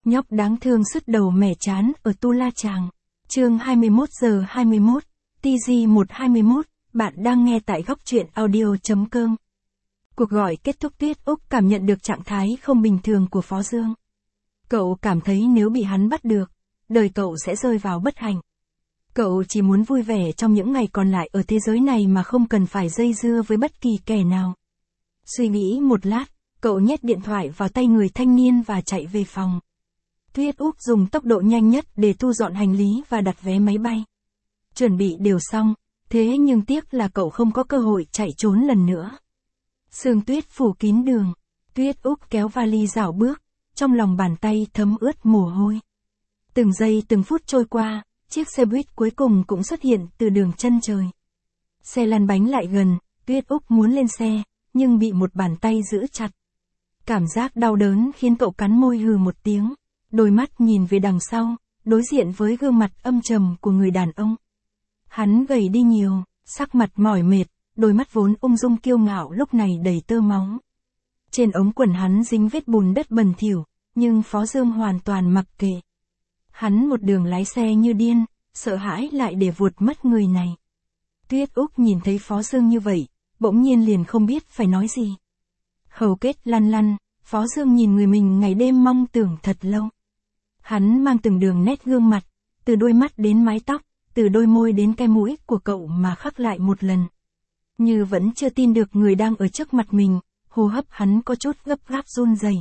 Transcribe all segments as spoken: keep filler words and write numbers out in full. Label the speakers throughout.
Speaker 1: Nhóc đáng thương sứt đầu mẻ chán ở Tu La Chàng. Chương hai mươi mốt giờ hai mươi mốt, T G một hai mốt, bạn đang nghe tại góc truyện audio.com. Cuộc gọi kết thúc, Tuyết Úc cảm nhận được trạng thái không bình thường của Phó Dương. Cậu cảm thấy nếu bị hắn bắt được, đời cậu sẽ rơi vào bất hạnh. Cậu chỉ muốn vui vẻ trong những ngày còn lại ở thế giới này mà không cần phải dây dưa với bất kỳ kẻ nào. Suy nghĩ một lát, cậu nhét điện thoại vào tay người thanh niên và chạy về phòng. Tuyết Úc dùng tốc độ nhanh nhất để thu dọn hành lý và đặt vé máy bay. Chuẩn bị đều xong, thế nhưng tiếc là cậu không có cơ hội chạy trốn lần nữa. Sương tuyết phủ kín đường, Tuyết Úc kéo vali dạo bước, trong lòng bàn tay thấm ướt mồ hôi. Từng giây từng phút trôi qua, chiếc xe buýt cuối cùng cũng xuất hiện từ đường chân trời. Xe lăn bánh lại gần, Tuyết Úc muốn lên xe, nhưng bị một bàn tay giữ chặt. Cảm giác đau đớn khiến cậu cắn môi hừ một tiếng, đôi mắt nhìn về đằng sau, đối diện với gương mặt âm trầm của người đàn ông. Hắn gầy đi nhiều, sắc mặt mỏi mệt, đôi mắt vốn ung dung kiêu ngạo lúc này đầy tơ máu. Trên ống quần hắn dính vết bùn đất bẩn thỉu, nhưng Phó Dương hoàn toàn mặc kệ. Hắn một đường lái xe như điên, sợ hãi lại để vụt mất người này. Tuyết Úc nhìn thấy Phó Dương như vậy, bỗng nhiên liền không biết phải nói gì. Hầu kết lăn lăn, Phó Dương nhìn người mình ngày đêm mong tưởng thật lâu. Hắn mang từng đường nét gương mặt, từ đôi mắt đến mái tóc, từ đôi môi đến cái mũi của cậu mà khắc lại một lần. Như vẫn chưa tin được người đang ở trước mặt mình, hô hấp hắn có chút gấp gáp run rẩy.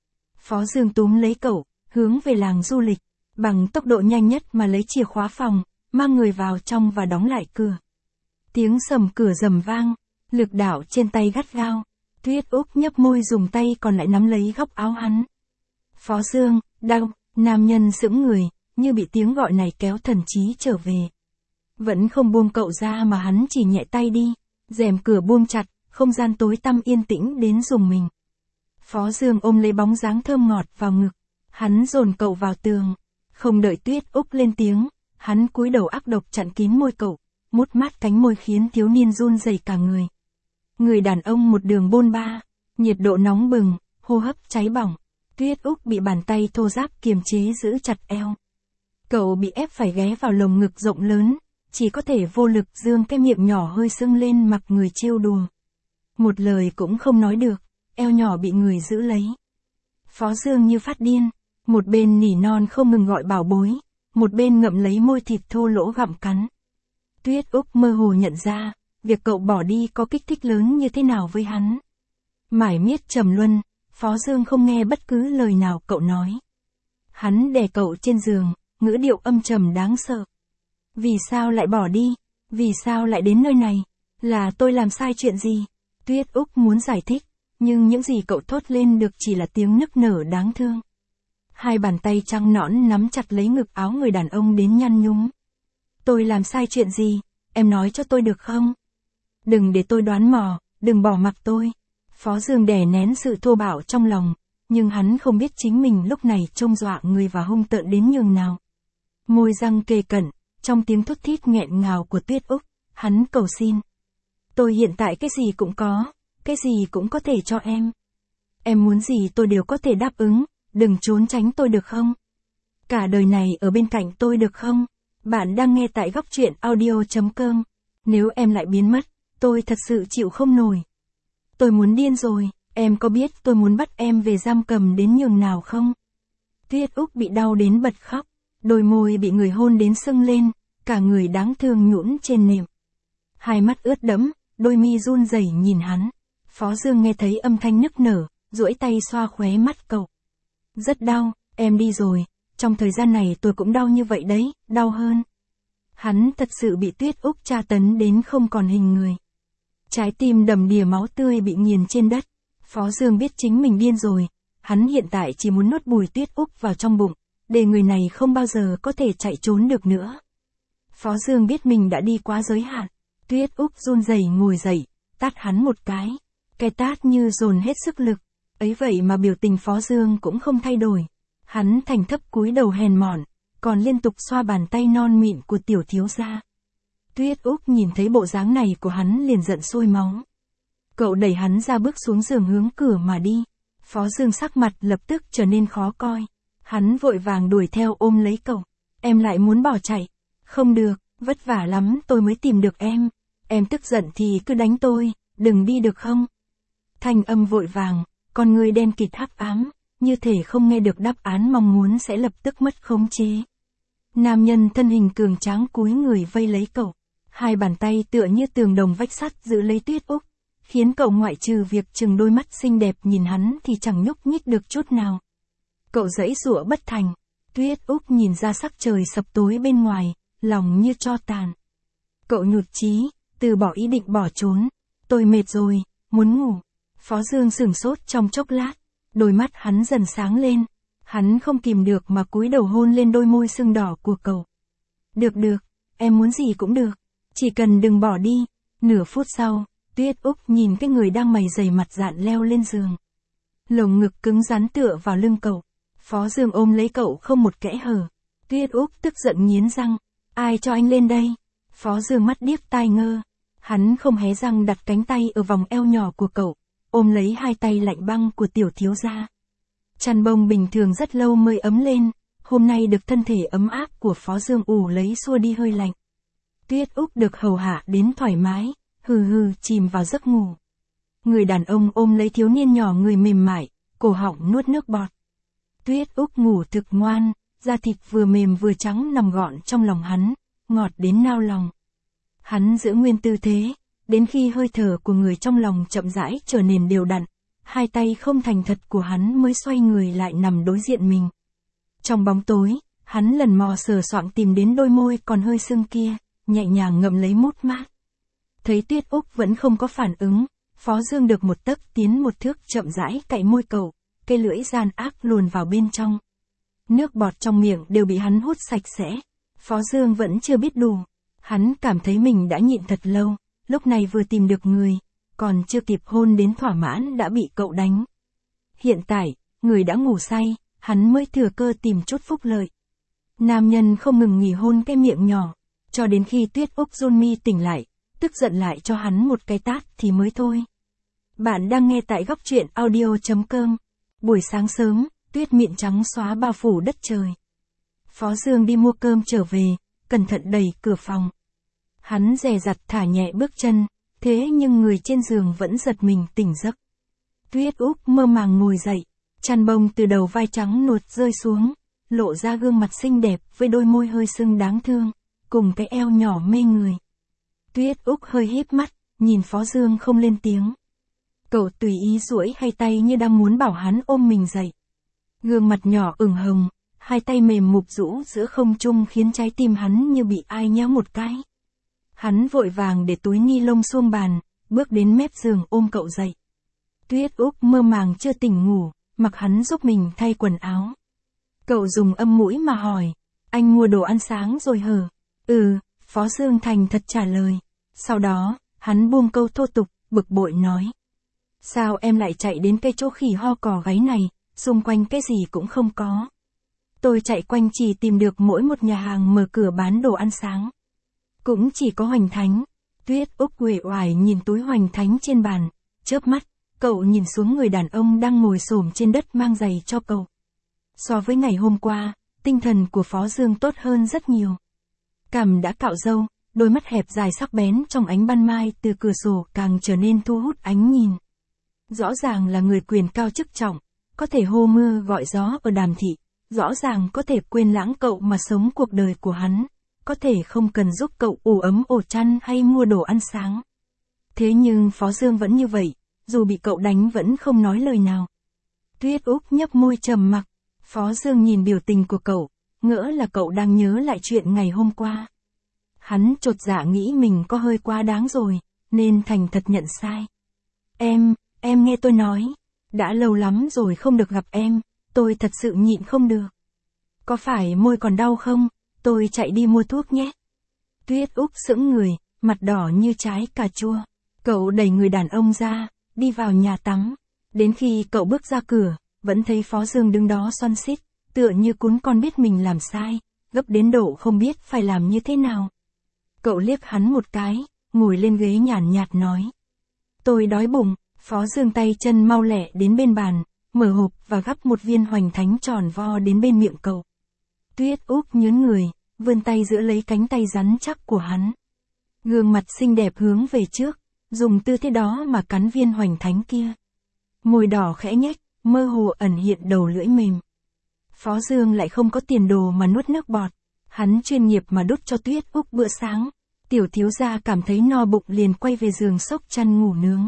Speaker 1: Phó Dương túm lấy cậu, hướng về làng du lịch, bằng tốc độ nhanh nhất mà lấy chìa khóa phòng, mang người vào trong và đóng lại cửa. Tiếng sầm cửa rầm vang, lực đạo trên tay gắt gao. Tuyết Úc nhấp môi dùng tay còn lại nắm lấy góc áo hắn. Phó Dương, đau, nam nhân sững người, như bị tiếng gọi này kéo thần trí trở về. Vẫn không buông cậu ra mà hắn chỉ nhẹ tay đi, rèm cửa buông chặt, không gian tối tăm yên tĩnh đến rùng mình. Phó Dương ôm lấy bóng dáng thơm ngọt vào ngực, hắn dồn cậu vào tường, không đợi Tuyết Úc lên tiếng, hắn cúi đầu ác độc chặn kín môi cậu, mút mát cánh môi khiến thiếu niên run rẩy cả người. Người đàn ông một đường bôn ba, nhiệt độ nóng bừng, hô hấp cháy bỏng, Tuyết Úc bị bàn tay thô ráp kiềm chế giữ chặt eo. Cậu bị ép phải ghé vào lồng ngực rộng lớn, chỉ có thể vô lực dương cái miệng nhỏ hơi sưng lên mặc người trêu đùa. Một lời cũng không nói được, eo nhỏ bị người giữ lấy. Phó Dương như phát điên, một bên nỉ non không ngừng gọi bảo bối, một bên ngậm lấy môi thịt thô lỗ gặm cắn. Tuyết Úc mơ hồ nhận ra, việc cậu bỏ đi có kích thích lớn như thế nào với hắn. Mải miết trầm luân, Phó Dương không nghe bất cứ lời nào cậu nói. Hắn đè cậu trên giường, ngữ điệu âm trầm đáng sợ. Vì sao lại bỏ đi? Vì sao lại đến nơi này? Là tôi làm sai chuyện gì? Tuyết Úc muốn giải thích, nhưng những gì cậu thốt lên được chỉ là tiếng nức nở đáng thương. Hai bàn tay trắng nõn nắm chặt lấy ngực áo người đàn ông đến nhăn nhúm. Tôi làm sai chuyện gì? Em nói cho tôi được không? Đừng để tôi đoán mò, đừng bỏ mặc tôi. Phó Dương đè nén sự thô bạo trong lòng, nhưng hắn không biết chính mình lúc này trông dọa người và hung tợn đến nhường nào. Môi răng kề cận, trong tiếng thút thít nghẹn ngào của Tuyết Úc, hắn cầu xin. Tôi hiện tại cái gì cũng có, cái gì cũng có thể cho em. Em muốn gì tôi đều có thể đáp ứng, đừng trốn tránh tôi được không? Cả đời này ở bên cạnh tôi được không? Bạn đang nghe tại góc truyện audio.com. Nếu em lại biến mất, tôi thật sự chịu không nổi. Tôi muốn điên rồi, em có biết tôi muốn bắt em về giam cầm đến nhường nào không? Tuyết Úc bị đau đến bật khóc, đôi môi bị người hôn đến sưng lên, cả người đáng thương nhũn trên nệm. Hai mắt ướt đẫm, đôi mi run rẩy nhìn hắn. Phó Dương nghe thấy âm thanh nức nở, duỗi tay xoa khóe mắt cậu. Rất đau, em đi rồi, trong thời gian này tôi cũng đau như vậy đấy, đau hơn. Hắn thật sự bị Tuyết Úc tra tấn đến không còn hình người. Trái tim đầm đìa máu tươi bị nghiền trên đất. Phó Dương biết chính mình điên rồi, hắn hiện tại chỉ muốn nuốt bùi Tuyết Úc vào trong bụng, để người này không bao giờ có thể chạy trốn được nữa. Phó Dương biết mình đã đi quá giới hạn. Tuyết Úc run rẩy ngồi dậy, tát hắn một cái. Cái tát như dồn hết sức lực. Ấy vậy mà biểu tình Phó Dương cũng không thay đổi. Hắn thành thấp cúi đầu hèn mọn, còn liên tục xoa bàn tay non mịn của tiểu thiếu gia. Tuyết Úc nhìn thấy bộ dáng này của hắn liền giận sôi máu. Cậu đẩy hắn ra bước xuống giường hướng cửa mà đi. Phó Dương sắc mặt lập tức trở nên khó coi. Hắn vội vàng đuổi theo ôm lấy cậu. Em lại muốn bỏ chạy. Không được, vất vả lắm tôi mới tìm được em. Em tức giận thì cứ đánh tôi, đừng đi được không? Thanh âm vội vàng, con người đen kịt hắc ám, như thể không nghe được đáp án mong muốn sẽ lập tức mất khống chế. Nam nhân thân hình cường tráng cúi người vây lấy cậu. Hai bàn tay tựa như tường đồng vách sắt giữ lấy Tuyết Úc, khiến cậu ngoại trừ việc chừng đôi mắt xinh đẹp nhìn hắn thì chẳng nhúc nhích được chút nào. Cậu giãy giụa bất thành. Tuyết Úc nhìn ra sắc trời sập tối bên ngoài, lòng như tro tàn. Cậu nhụt chí, từ bỏ ý định bỏ trốn. Tôi mệt rồi, muốn ngủ. Phó Dương sửng sốt trong chốc lát, đôi mắt hắn dần sáng lên. Hắn không kìm được mà cúi đầu hôn lên đôi môi sưng đỏ của cậu. Được được, em muốn gì cũng được, chỉ cần đừng bỏ đi. Nửa phút sau, Tuyết Úc nhìn cái người đang mày dày mặt dạn leo lên giường. Lồng ngực cứng rắn tựa vào lưng cậu. Phó Dương ôm lấy cậu không một kẽ hở. Tuyết Úc tức giận nghiến răng. Ai cho anh lên đây? Phó Dương mắt điếc tai ngơ. Hắn không hé răng đặt cánh tay ở vòng eo nhỏ của cậu, ôm lấy hai tay lạnh băng của tiểu thiếu gia. Chăn bông bình thường rất lâu mới ấm lên, hôm nay được thân thể ấm áp của Phó Dương ủ lấy xua đi hơi lạnh. Tuyết Úc được hầu hạ đến thoải mái, hừ hừ chìm vào giấc ngủ. Người đàn ông ôm lấy thiếu niên nhỏ người mềm mại, cổ họng nuốt nước bọt. Tuyết Úc ngủ thực ngoan, da thịt vừa mềm vừa trắng nằm gọn trong lòng hắn, ngọt đến nao lòng. Hắn giữ nguyên tư thế, đến khi hơi thở của người trong lòng chậm rãi trở nên đều đặn, hai tay không thành thật của hắn mới xoay người lại nằm đối diện mình. Trong bóng tối, hắn lần mò sờ soạng tìm đến đôi môi còn hơi sưng kia, nhẹ nhàng ngậm lấy mút mát. Thấy Tuyết Úc vẫn không có phản ứng, Phó Dương được một tấc tiến một thước chậm rãi cạy môi cậu, cây lưỡi gian ác luồn vào bên trong. Nước bọt trong miệng đều bị hắn hút sạch sẽ. Phó Dương vẫn chưa biết đủ. Hắn cảm thấy mình đã nhịn thật lâu, lúc này vừa tìm được người, còn chưa kịp hôn đến thỏa mãn đã bị cậu đánh. Hiện tại, người đã ngủ say, hắn mới thừa cơ tìm chút phúc lợi. Nam nhân không ngừng nghỉ hôn cái miệng nhỏ, cho đến khi Tuyết Úc run mi tỉnh lại, tức giận lại cho hắn một cái tát thì mới thôi. Bạn đang nghe tại góc truyện audio chấm com. Buổi sáng sớm, tuyết mịn trắng xóa bao phủ đất trời. Phó Dương đi mua cơm trở về, cẩn thận đẩy cửa phòng. Hắn dè dặt thả nhẹ bước chân, thế nhưng người trên giường vẫn giật mình tỉnh giấc. Tuyết Úc mơ màng ngồi dậy, chăn bông từ đầu vai trắng nuột rơi xuống, lộ ra gương mặt xinh đẹp với đôi môi hơi sưng đáng thương, cùng cái eo nhỏ mê người. Tuyết Úc hơi híp mắt, nhìn Phó Dương không lên tiếng. Cậu tùy ý duỗi hai tay như đang muốn bảo hắn ôm mình dậy. Gương mặt nhỏ ửng hồng, hai tay mềm mụp rũ giữa không trung khiến trái tim hắn như bị ai nhéo một cái. Hắn vội vàng để túi ni lông xuông bàn, bước đến mép giường ôm cậu dậy. Tuyết Úc mơ màng chưa tỉnh ngủ, mặc hắn giúp mình thay quần áo. Cậu dùng âm mũi mà hỏi, anh mua đồ ăn sáng rồi hở? Ừ, Phó Dương thành thật trả lời. Sau đó, hắn buông câu thô tục, bực bội nói. Sao em lại chạy đến cây chỗ khỉ ho cò gáy này, xung quanh cái gì cũng không có. Tôi chạy quanh chỉ tìm được mỗi một nhà hàng mở cửa bán đồ ăn sáng. Cũng chỉ có Hoành Thánh. Tuyết Úc uể oải nhìn túi Hoành Thánh trên bàn, chớp mắt, cậu nhìn xuống người đàn ông đang ngồi xổm trên đất mang giày cho cậu. So với ngày hôm qua, tinh thần của Phó Dương tốt hơn rất nhiều. Cằm đã cạo râu, đôi mắt hẹp dài sắc bén trong ánh ban mai từ cửa sổ càng trở nên thu hút ánh nhìn. Rõ ràng là người quyền cao chức trọng, có thể hô mưa gọi gió ở Đàm Thị, rõ ràng có thể quên lãng cậu mà sống cuộc đời của hắn, có thể không cần giúp cậu ủ ấm ổ chăn hay mua đồ ăn sáng. Thế nhưng Phó Dương vẫn như vậy, dù bị cậu đánh vẫn không nói lời nào. Tuyết Úc nhấp môi trầm mặc, Phó Dương nhìn biểu tình của cậu, ngỡ là cậu đang nhớ lại chuyện ngày hôm qua. Hắn chột dạ nghĩ mình có hơi quá đáng rồi, nên thành thật nhận sai. Em, em nghe tôi nói, đã lâu lắm rồi không được gặp em, tôi thật sự nhịn không được. Có phải môi còn đau không? Tôi chạy đi mua thuốc nhé. Tuyết Úc sững người, mặt đỏ như trái cà chua. Cậu đẩy người đàn ông ra, đi vào nhà tắm. Đến khi cậu bước ra cửa, vẫn thấy Phó Dương đứng đó xoăn xít, tựa như cún con biết mình làm sai, gấp đến độ không biết phải làm như thế nào. Cậu liếc hắn một cái, ngồi lên ghế nhàn nhạt nói. Tôi đói bụng. Phó Dương tay chân mau lẹ đến bên bàn, mở hộp và gắp một viên hoành thánh tròn vo đến bên miệng cậu. Tuyết Úc nhớn người, vươn tay giữ lấy cánh tay rắn chắc của hắn. Gương mặt xinh đẹp hướng về trước, dùng tư thế đó mà cắn viên hoành thánh kia. Môi đỏ khẽ nhếch, mơ hồ ẩn hiện đầu lưỡi mềm. Phó Dương lại không có tiền đồ mà nuốt nước bọt. Hắn chuyên nghiệp mà đút cho Tuyết Úc bữa sáng. Tiểu thiếu gia cảm thấy no bụng liền quay về giường xốc chăn ngủ nướng.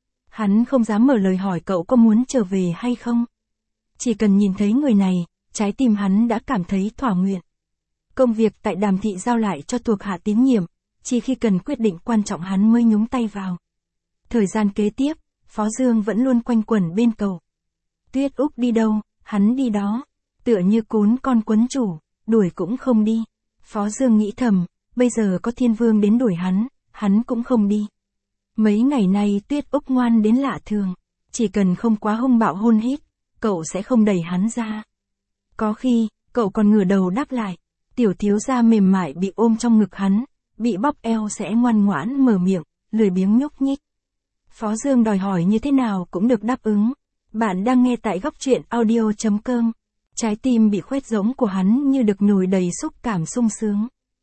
Speaker 1: Hắn không dám mở lời hỏi cậu có muốn trở về hay không. Chỉ cần nhìn thấy người này, trái tim hắn đã cảm thấy thỏa nguyện. Công việc tại Đàm thị giao lại cho thuộc hạ tín nhiệm, chỉ khi cần quyết định quan trọng hắn mới nhúng tay vào. Thời gian kế tiếp, Phó Dương vẫn luôn quanh quẩn bên cậu. Tuyết Úc đi đâu, hắn đi đó. Tựa như cún con quấn chủ, đuổi cũng không đi. Phó Dương nghĩ thầm, bây giờ có Thiên Vương đến đuổi hắn, hắn cũng không đi. Mấy ngày nay Tuyết Úc ngoan đến lạ thường. Chỉ cần không quá hung bạo hôn hít, cậu sẽ không đẩy hắn ra. Có khi, cậu còn ngửa đầu đáp lại. Tiểu thiếu gia mềm mại bị ôm trong ngực hắn, bị bóp eo sẽ ngoan ngoãn mở miệng, lười biếng nhúc nhích. Phó Dương đòi hỏi như thế nào cũng được đáp ứng. Bạn đang nghe tại góc truyện audio chấm com. Trái tim bị khoét rỗng của hắn như được nhồi đầy xúc cảm sung sướng.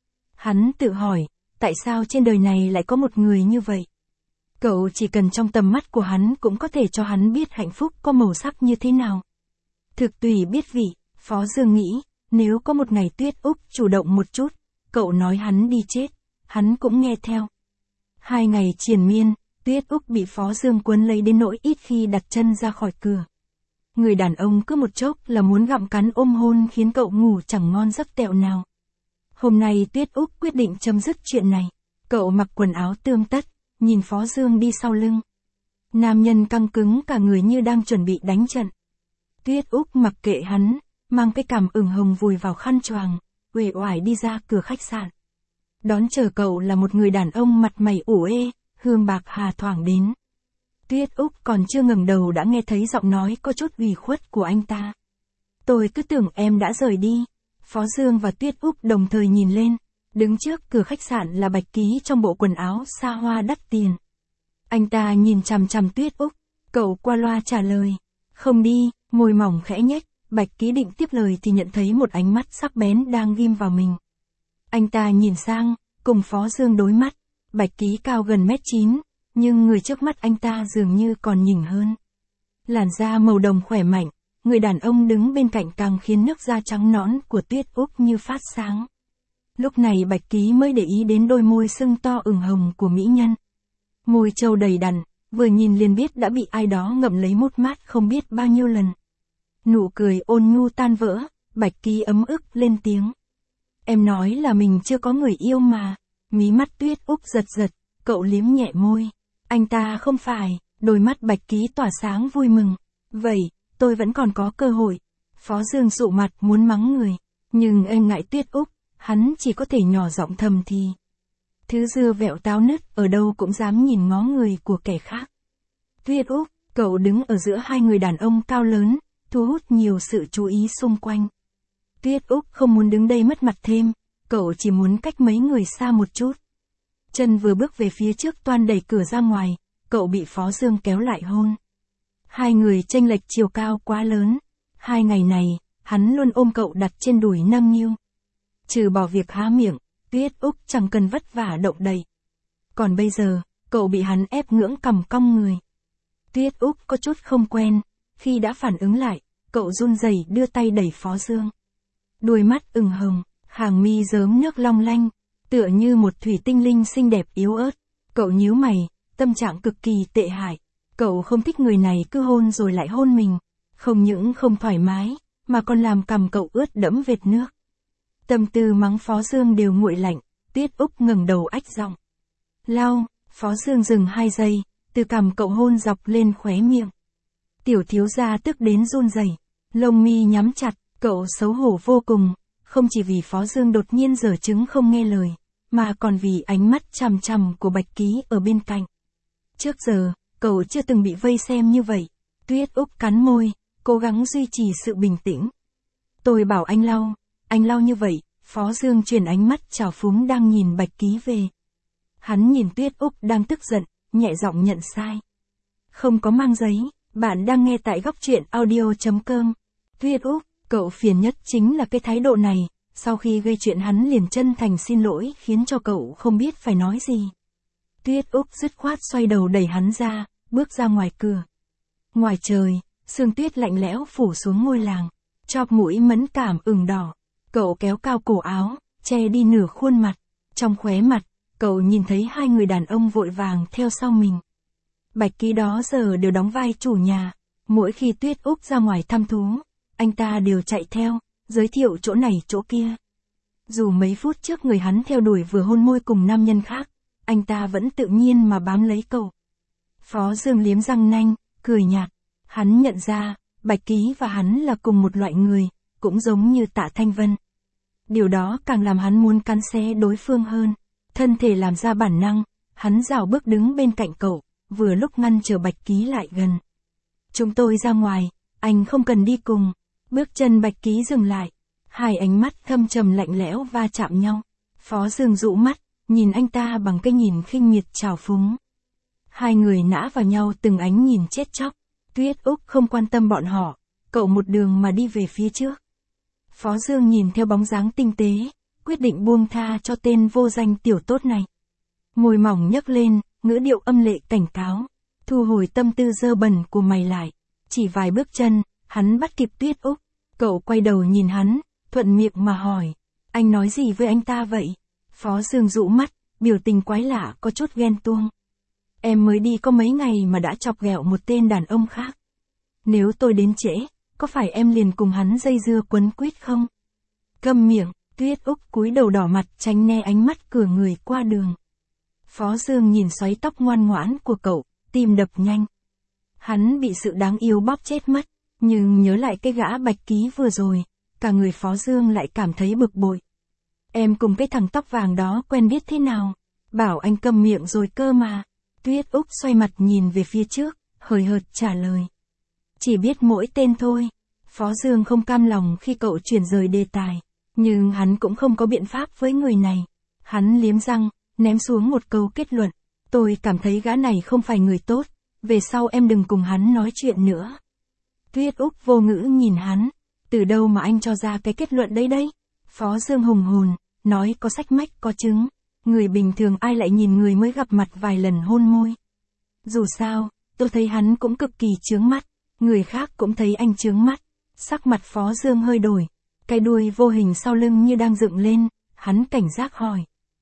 Speaker 1: Hắn tự hỏi, tại sao trên đời này lại có một người như vậy? Cậu chỉ cần trong tầm mắt của hắn cũng có thể cho hắn biết hạnh phúc có màu sắc như thế nào. Thực tùy biết vị, Phó Dương nghĩ, nếu có một ngày Tuyết Úc chủ động một chút, cậu nói hắn đi chết, hắn cũng nghe theo. Hai ngày triền miên, Tuyết Úc bị Phó Dương cuốn lấy đến nỗi ít khi đặt chân ra khỏi cửa. Người đàn ông cứ một chốc là muốn gặm cắn ôm hôn khiến cậu ngủ chẳng ngon giấc tẹo nào. Hôm nay Tuyết Úc quyết định chấm dứt chuyện này. Cậu mặc quần áo tươm tất, nhìn Phó Dương đi sau lưng. Nam nhân căng cứng cả người như đang chuẩn bị đánh trận. Tuyết Úc mặc kệ hắn, mang cái cằm ửng hồng vùi vào khăn choàng, uể oải đi ra cửa khách sạn. Đón chờ cậu là một người đàn ông mặt mày ủ ê, hương bạc hà thoảng đến. Tuyết Úc còn chưa ngẩng đầu đã nghe thấy giọng nói có chút ủy khuất của anh ta. Tôi cứ tưởng em đã rời đi. Phó Dương và Tuyết Úc đồng thời nhìn lên. Đứng trước cửa khách sạn là Bạch Ký trong bộ quần áo xa hoa đắt tiền. Anh ta nhìn chằm chằm Tuyết Úc. Cậu qua loa trả lời. Không đi, môi mỏng khẽ nhếch. Bạch Ký định tiếp lời thì nhận thấy một ánh mắt sắc bén đang ghim vào mình. Anh ta nhìn sang, cùng Phó Dương đối mắt. Bạch Ký cao gần mét chín, nhưng người trước mắt anh ta dường như còn nhỉnh hơn. Làn da màu đồng khỏe mạnh, người đàn ông đứng bên cạnh càng khiến nước da trắng nõn của Tuyết Úc như phát sáng. Lúc này Bạch Ký mới để ý đến đôi môi sưng to ửng hồng của mỹ nhân. Môi trâu đầy đặn, vừa nhìn liền biết đã bị ai đó ngậm lấy mút mát không biết bao nhiêu lần. Nụ cười ôn nhu tan vỡ, Bạch Ký ấm ức lên tiếng. Em nói là mình chưa có người yêu mà. Mí mắt Tuyết Úc giật giật, cậu liếm nhẹ môi. Anh ta không phải, đôi mắt Bạch Ký tỏa sáng vui mừng. Vậy, tôi vẫn còn có cơ hội. Phó Dương sụ mặt muốn mắng người, nhưng em ngại Tuyết Úc, hắn chỉ có thể nhỏ giọng thầm thì. Thứ dưa vẹo táo nứt ở đâu cũng dám nhìn ngó người của kẻ khác. Tuyết Úc, cậu đứng ở giữa hai người đàn ông cao lớn, thu hút nhiều sự chú ý xung quanh. Tuyết Úc không muốn đứng đây mất mặt thêm, cậu chỉ muốn cách mấy người xa một chút. Chân vừa bước về phía trước toan đẩy cửa ra ngoài, cậu bị Phó Dương kéo lại hôn. Hai người chênh lệch chiều cao quá lớn. Hai ngày này, hắn luôn ôm cậu đặt trên đùi nâng niu. Trừ bỏ việc há miệng, Tuyết Úc chẳng cần vất vả động đậy. Còn bây giờ, cậu bị hắn ép ngưỡng cằm cong người. Tuyết Úc có chút không quen, khi đã phản ứng lại, cậu run rẩy đưa tay đẩy Phó Dương. Đôi mắt ửng hồng, hàng mi rớm nước long lanh, tựa như một thủy tinh linh xinh đẹp yếu ớt. Cậu nhíu mày, tâm trạng cực kỳ tệ hại. Cậu không thích người này cứ hôn rồi lại hôn mình. Không những không thoải mái, mà còn làm cằm cậu ướt đẫm vệt nước. Tâm tư mắng Phó Dương đều nguội lạnh, Tuyết Úc ngẩng đầu ách giọng. Lau, Phó Dương dừng hai giây, từ cằm cậu hôn dọc lên khóe miệng. Tiểu thiếu gia tức đến run rẩy, lông mi nhắm chặt, cậu xấu hổ vô cùng, không chỉ vì Phó Dương đột nhiên giở chứng không nghe lời, mà còn vì ánh mắt chằm chằm của Bạch Ký ở bên cạnh. Trước giờ, cậu chưa từng bị vây xem như vậy. Tuyết Úc cắn môi, cố gắng duy trì sự bình tĩnh. Tôi bảo anh lau, anh lau như vậy. Phó Dương chuyển ánh mắt trào phúng đang nhìn Bạch Ký về. Hắn nhìn Tuyết Úc đang tức giận, nhẹ giọng nhận sai. Không có mang giấy. Bạn đang nghe tại góc truyện audio.com. Tuyết Úc, cậu phiền nhất chính là cái thái độ này, sau khi gây chuyện hắn liền chân thành xin lỗi khiến cho cậu không biết phải nói gì. Tuyết Úc dứt khoát xoay đầu đẩy hắn ra, bước ra ngoài cửa. Ngoài trời, sương tuyết lạnh lẽo phủ xuống ngôi làng, chóp mũi mẫn cảm ửng đỏ. Cậu kéo cao cổ áo, che đi nửa khuôn mặt. Trong khóe mặt, cậu nhìn thấy hai người đàn ông vội vàng theo sau mình. Bạch Ký đó giờ đều đóng vai chủ nhà, mỗi khi Tuyết Úc ra ngoài thăm thú, anh ta đều chạy theo, giới thiệu chỗ này chỗ kia. Dù mấy phút trước người hắn theo đuổi vừa hôn môi cùng nam nhân khác, anh ta vẫn tự nhiên mà bám lấy cậu. Phó Dương liếm răng nanh, cười nhạt. Hắn nhận ra, Bạch Ký và hắn là cùng một loại người, cũng giống như Tạ Thanh Vân. Điều đó càng làm hắn muốn cắn xé đối phương hơn. Thân thể làm ra bản năng, hắn rảo bước đứng bên cạnh cậu, vừa lúc ngăn chờ Bạch Ký lại gần. Chúng tôi ra ngoài, anh không cần đi cùng. Bước chân Bạch Ký dừng lại, hai ánh mắt thâm trầm lạnh lẽo va chạm nhau. Phó Dương dụ mắt, nhìn anh ta bằng cái nhìn khinh miệt trào phúng. Hai người nã vào nhau từng ánh nhìn chết chóc. Tuyết Úc không quan tâm bọn họ, cậu một đường mà đi về phía trước. Phó Dương nhìn theo bóng dáng tinh tế, quyết định buông tha cho tên vô danh tiểu tốt này. Môi mỏng nhấc lên, ngữ điệu âm lệ cảnh cáo, thu hồi tâm tư dơ bẩn của mày lại. Chỉ vài bước chân, hắn bắt kịp Tuyết Úc, cậu quay đầu nhìn hắn, thuận miệng mà hỏi, anh nói gì với anh ta vậy? Phó Dương dụ mắt, biểu tình quái lạ có chút ghen tuông. Em mới đi có mấy ngày mà đã chọc ghẹo một tên đàn ông khác. Nếu tôi đến trễ, có phải em liền cùng hắn dây dưa quấn quýt không? Câm miệng, Tuyết Úc cúi đầu đỏ mặt tránh né ánh mắt cửa người qua đường. Phó Dương nhìn xoáy tóc ngoan ngoãn của cậu, tim đập nhanh. Hắn bị sự đáng yêu bóp chết mất, nhưng nhớ lại cái gã Bạch Ký vừa rồi, cả người Phó Dương lại cảm thấy bực bội. Em cùng cái thằng tóc vàng đó quen biết thế nào? Bảo anh câm miệng rồi cơ mà. Tuyết Úc xoay mặt nhìn về phía trước, hời hợt trả lời. Chỉ biết mỗi tên thôi. Phó Dương không cam lòng khi cậu chuyển rời đề tài, nhưng hắn cũng không có biện pháp với người này. Hắn liếm răng, ném xuống một câu kết luận. Tôi cảm thấy gã này không phải người tốt, về sau em đừng cùng hắn nói chuyện nữa. Tuyết Úc vô ngữ nhìn hắn, từ đâu mà anh cho ra cái kết luận đấy đấy? Phó Dương hùng hồn, nói có sách mách có chứng. Người bình thường ai lại nhìn người mới gặp mặt vài lần hôn môi. Dù sao, tôi thấy hắn cũng cực kỳ chướng mắt, người khác cũng thấy anh chướng mắt. Sắc mặt Phó Dương hơi đổi, cái đuôi vô hình sau lưng như đang dựng lên, hắn cảnh giác hỏi.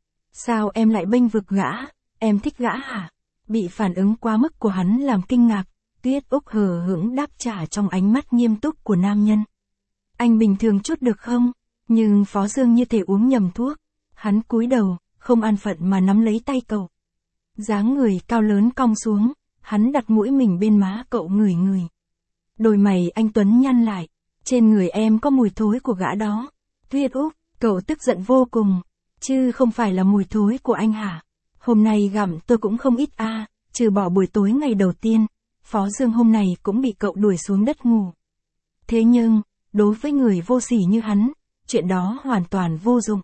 Speaker 1: Sao em lại bênh vực gã, em thích gã hả? Bị phản ứng quá mức của hắn làm kinh ngạc, Tuyết Úc hờ hững đáp trả trong ánh mắt nghiêm túc của nam nhân. Anh bình thường chút được không? Nhưng Phó Dương như thể uống nhầm thuốc, hắn cúi đầu, không an phận mà nắm lấy tay cậu. Dáng người cao lớn cong xuống, hắn đặt mũi mình bên má cậu ngửi ngửi. Đôi mày anh tuấn nhăn lại, trên người em có mùi thối của gã đó. Tuyết Úc, cậu tức giận vô cùng, chứ không phải là mùi thối của anh hả? Hôm nay gặm tôi cũng không ít a, à, trừ bỏ buổi tối ngày đầu tiên, Phó Dương hôm nay cũng bị cậu đuổi xuống đất ngủ. Thế nhưng, đối với người vô sỉ như hắn, chuyện đó hoàn toàn vô dụng.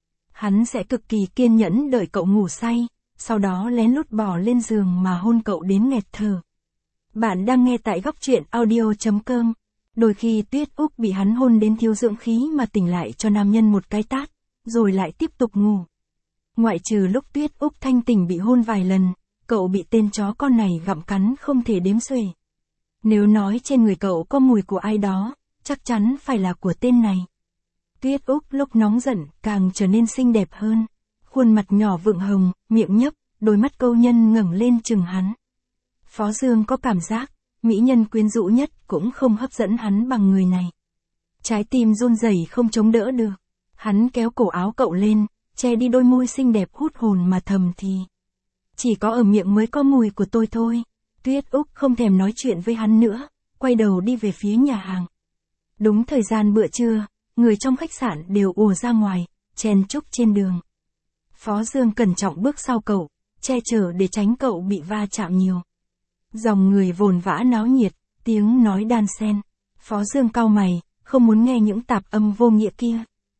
Speaker 1: Hắn sẽ cực kỳ kiên nhẫn đợi cậu ngủ say, sau đó lén lút bò lên giường mà hôn cậu đến nghẹt thở. Bạn đang nghe tại góc truyện audio.com. Đôi khi Tuyết Úc bị hắn hôn đến thiếu dưỡng khí mà tỉnh lại cho nam nhân một cái tát, rồi lại tiếp tục ngủ. Ngoại trừ lúc Tuyết Úc thanh tỉnh bị hôn vài lần, cậu bị tên chó con này gặm cắn không thể đếm xuể. Nếu nói trên người cậu có mùi của ai đó, chắc chắn phải là của tên này. Tuyết Úc lúc nóng giận càng trở nên xinh đẹp hơn, khuôn mặt nhỏ vượng hồng, miệng nhấp, đôi mắt câu nhân ngẩng lên chừng hắn. Phó Dương có cảm giác, mỹ nhân quyến rũ nhất cũng không hấp dẫn hắn bằng người này. Trái tim run rẩy không chống đỡ được, hắn kéo cổ áo cậu lên, che đi đôi môi xinh đẹp hút hồn mà thầm thì. Chỉ có ở miệng mới có mùi của tôi thôi. Tuyết Úc không thèm nói chuyện với hắn nữa, quay đầu đi về phía nhà hàng. Đúng thời gian bữa trưa, người trong khách sạn đều ùa ra ngoài, chen chúc trên đường. Phó Dương cẩn trọng bước sau cậu, che chở để tránh cậu bị va chạm nhiều. Dòng người vồn vã náo nhiệt, tiếng nói đan xen. Phó Dương cau mày, không muốn nghe những tạp âm vô nghĩa kia.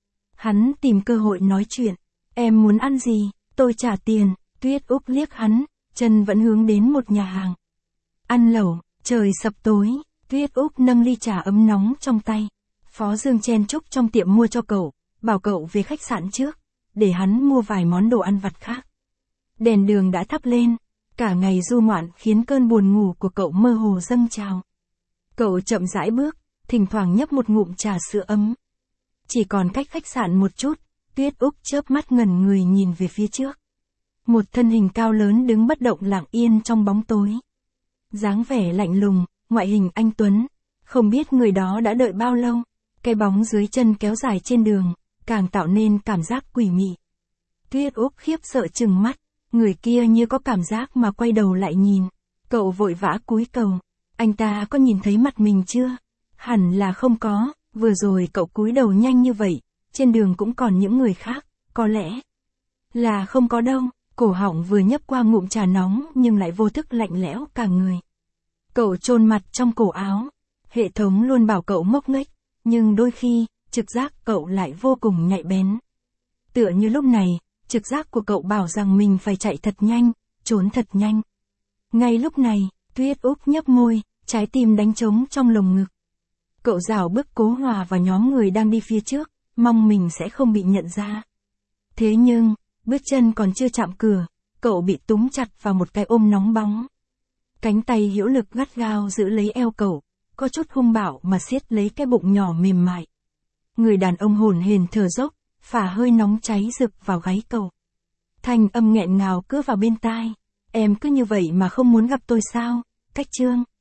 Speaker 1: Hắn tìm cơ hội nói chuyện. Em muốn ăn gì, tôi trả tiền. Tuyết Úc liếc hắn, chân vẫn hướng đến một nhà hàng. Ăn lẩu, Trời sập tối, Tuyết Úc nâng ly trà ấm nóng trong tay. Phó Dương chen chúc trong tiệm mua cho cậu, bảo cậu về khách sạn trước, để hắn mua vài món đồ ăn vặt khác. Đèn đường đã thắp lên, cả ngày du ngoạn khiến cơn buồn ngủ của cậu mơ hồ dâng trào. Cậu chậm rãi bước, thỉnh thoảng nhấp một ngụm trà sữa ấm. Chỉ còn cách khách sạn một chút, Tuyết Úc chớp mắt ngẩn người nhìn về phía trước. Một thân hình cao lớn đứng bất động lặng yên trong bóng tối. Dáng vẻ lạnh lùng, ngoại hình anh tuấn, không biết người đó đã đợi bao lâu. Cái bóng dưới chân kéo dài trên đường, càng tạo nên cảm giác quỷ mị. Tuyết Úc khiếp sợ trừng mắt, người kia như có cảm giác mà quay đầu lại nhìn. Cậu vội vã cúi đầu, anh ta có nhìn thấy mặt mình chưa? Hẳn là không có, vừa rồi cậu cúi đầu nhanh như vậy, trên đường cũng còn những người khác, có lẽ là không có đâu. Cổ họng vừa nhấp qua ngụm trà nóng nhưng lại vô thức lạnh lẽo cả người. Cậu chôn mặt trong cổ áo. Hệ thống luôn bảo cậu ngốc nghếch, nhưng đôi khi, trực giác cậu lại vô cùng nhạy bén. Tựa như lúc này, trực giác của cậu bảo rằng mình phải chạy thật nhanh, trốn thật nhanh. Ngay lúc này, Tuyết Úc nhấp môi, trái tim đánh trống trong lồng ngực. Cậu rảo bước cố hòa vào nhóm người đang đi phía trước, mong mình sẽ không bị nhận ra. Thế nhưng, bước chân còn chưa chạm cửa, cậu bị túm chặt vào một cái ôm nóng bóng. Cánh tay hữu lực gắt gao giữ lấy eo cậu, có chút hung bạo mà siết lấy cái bụng nhỏ mềm mại. Người đàn ông hồn hển thở dốc, phả hơi nóng cháy rực vào gáy cậu. Thanh âm nghẹn ngào cứ vào bên tai. Em cứ như vậy mà không muốn gặp tôi sao? Cách Trương.